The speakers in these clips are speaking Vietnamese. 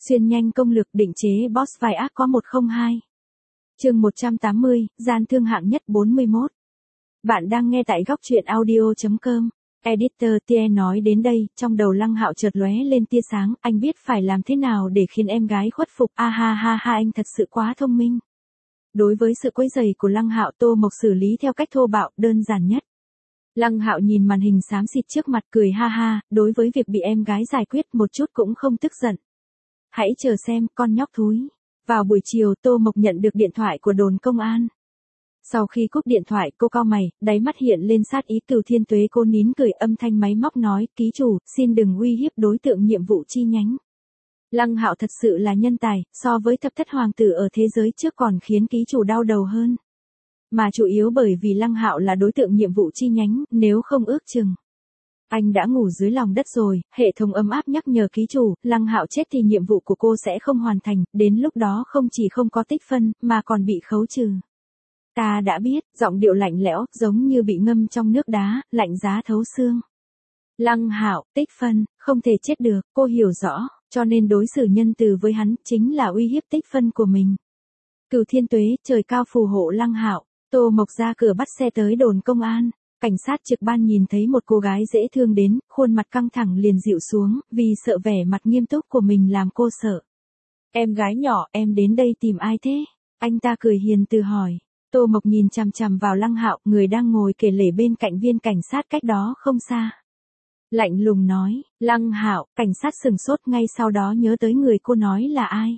Xuyên nhanh công lược định chế boss vai ác có 102. Chương 180, gian thương hạng nhất 41. Bạn đang nghe tại góc truyện audio.com. Editor Tia nói đến đây, trong đầu Lăng Hạo chợt lóe lên tia sáng, anh biết phải làm thế nào để khiến em gái khuất phục. A ha ha ha, anh thật sự quá thông minh. Đối với sự quấy rầy của Lăng Hạo, Tô Mộc xử lý theo cách thô bạo, đơn giản nhất. Lăng Hạo nhìn màn hình xám xịt trước mặt cười ha ha, đối với việc bị em gái giải quyết một chút cũng không tức giận. Hãy chờ xem, con nhóc thúi. Vào buổi chiều, Tô Mộc nhận được điện thoại của đồn công an. Sau khi cúp điện thoại, cô cau mày, đáy mắt hiện lên sát ý. Cửu Thiên Tuế cô nín cười, âm thanh máy móc nói, ký chủ, xin đừng uy hiếp đối tượng nhiệm vụ chi nhánh. Lăng Hạo thật sự là nhân tài, so với thập thất hoàng tử ở thế giới trước còn khiến ký chủ đau đầu hơn. Mà chủ yếu bởi vì Lăng Hạo là đối tượng nhiệm vụ chi nhánh, nếu không ước chừng anh đã ngủ dưới lòng đất rồi. Hệ thống ấm áp nhắc nhở ký chủ, Lăng Hạo chết thì nhiệm vụ của cô sẽ không hoàn thành, đến lúc đó không chỉ không có tích phân, mà còn bị khấu trừ. Ta đã biết, giọng điệu lạnh lẽo, giống như bị ngâm trong nước đá, lạnh giá thấu xương. Lăng Hạo, tích phân, không thể chết được, cô hiểu rõ, cho nên đối xử nhân từ với hắn, chính là uy hiếp tích phân của mình. Cửu Thiên Tuế, trời cao phù hộ Lăng Hạo. Tô Mộc ra cửa bắt xe tới đồn công an. Cảnh sát trực ban nhìn thấy một cô gái dễ thương đến, khuôn mặt căng thẳng liền dịu xuống, vì sợ vẻ mặt nghiêm túc của mình làm cô sợ. Em gái nhỏ, em đến đây tìm ai thế? Anh ta cười hiền từ hỏi. Tô Mộc nhìn chằm chằm vào Lăng Hạo, người đang ngồi kề lể bên cạnh viên cảnh sát cách đó không xa. Lạnh lùng nói, Lăng Hạo, cảnh sát sừng sốt ngay sau đó nhớ tới người cô nói là ai.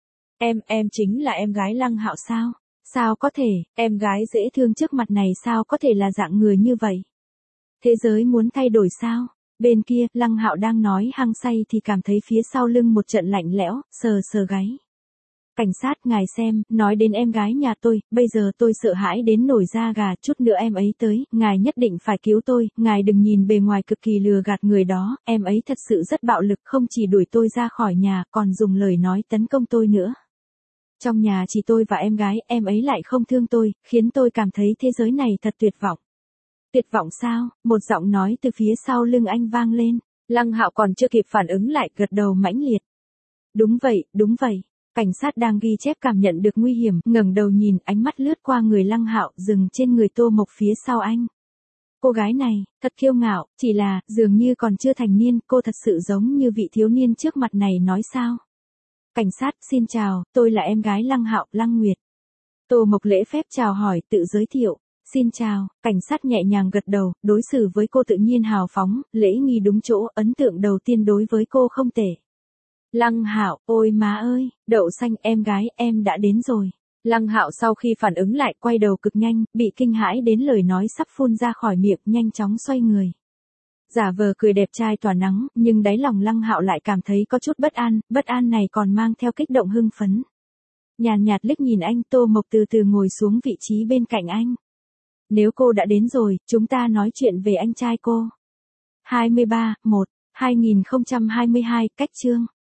Em chính là em gái Lăng Hạo sao? Sao có thể, em gái dễ thương trước mặt này sao có thể là dạng người như vậy? Thế giới muốn thay đổi sao? Bên kia, Lăng Hạo đang nói hăng say thì cảm thấy phía sau lưng một trận lạnh lẽo, sờ sờ gáy. Cảnh sát, ngài xem, nói đến em gái nhà tôi, bây giờ tôi sợ hãi đến nổi da gà, chút nữa em ấy tới, ngài nhất định phải cứu tôi, ngài đừng nhìn bề ngoài cực kỳ lừa gạt người đó, em ấy thật sự rất bạo lực, không chỉ đuổi tôi ra khỏi nhà, còn dùng lời nói tấn công tôi nữa. Trong nhà chỉ tôi và em gái, em ấy lại không thương tôi, khiến tôi cảm thấy thế giới này thật tuyệt vọng. Tuyệt vọng sao? Một giọng nói từ phía sau lưng anh vang lên. Lăng Hạo còn chưa kịp phản ứng lại, gật đầu mãnh liệt. Đúng vậy, đúng vậy. Cảnh sát đang ghi chép cảm nhận được nguy hiểm, ngẩng đầu nhìn, ánh mắt lướt qua người Lăng Hạo, dừng trên người Tô Mộc phía sau anh. Cô gái này, thật kiêu ngạo, chỉ là, dường như còn chưa thành niên, cô thật sự giống như vị thiếu niên trước mặt này nói sao? Cảnh sát, xin chào, tôi là em gái Lăng Hạo, Lăng Nguyệt. Tô Mộc lễ phép chào hỏi, tự giới thiệu. Xin chào, cảnh sát nhẹ nhàng gật đầu, đối xử với cô tự nhiên hào phóng, lễ nghi đúng chỗ, ấn tượng đầu tiên đối với cô không tệ. Lăng Hạo, ôi má ơi, đậu xanh, em gái, em đã đến rồi. Lăng Hạo sau khi phản ứng lại quay đầu cực nhanh, bị kinh hãi đến lời nói sắp phun ra khỏi miệng, nhanh chóng xoay người. Giả vờ cười đẹp trai tỏa nắng, nhưng đáy lòng Lăng Hạo lại cảm thấy có chút bất an này còn mang theo kích động hưng phấn. Nhàn nhạt liếc nhìn anh, Tô Mộc từ từ ngồi xuống vị trí bên cạnh anh. Nếu cô đã đến rồi, chúng ta nói chuyện về anh trai cô. 23/1/2022, cách chương.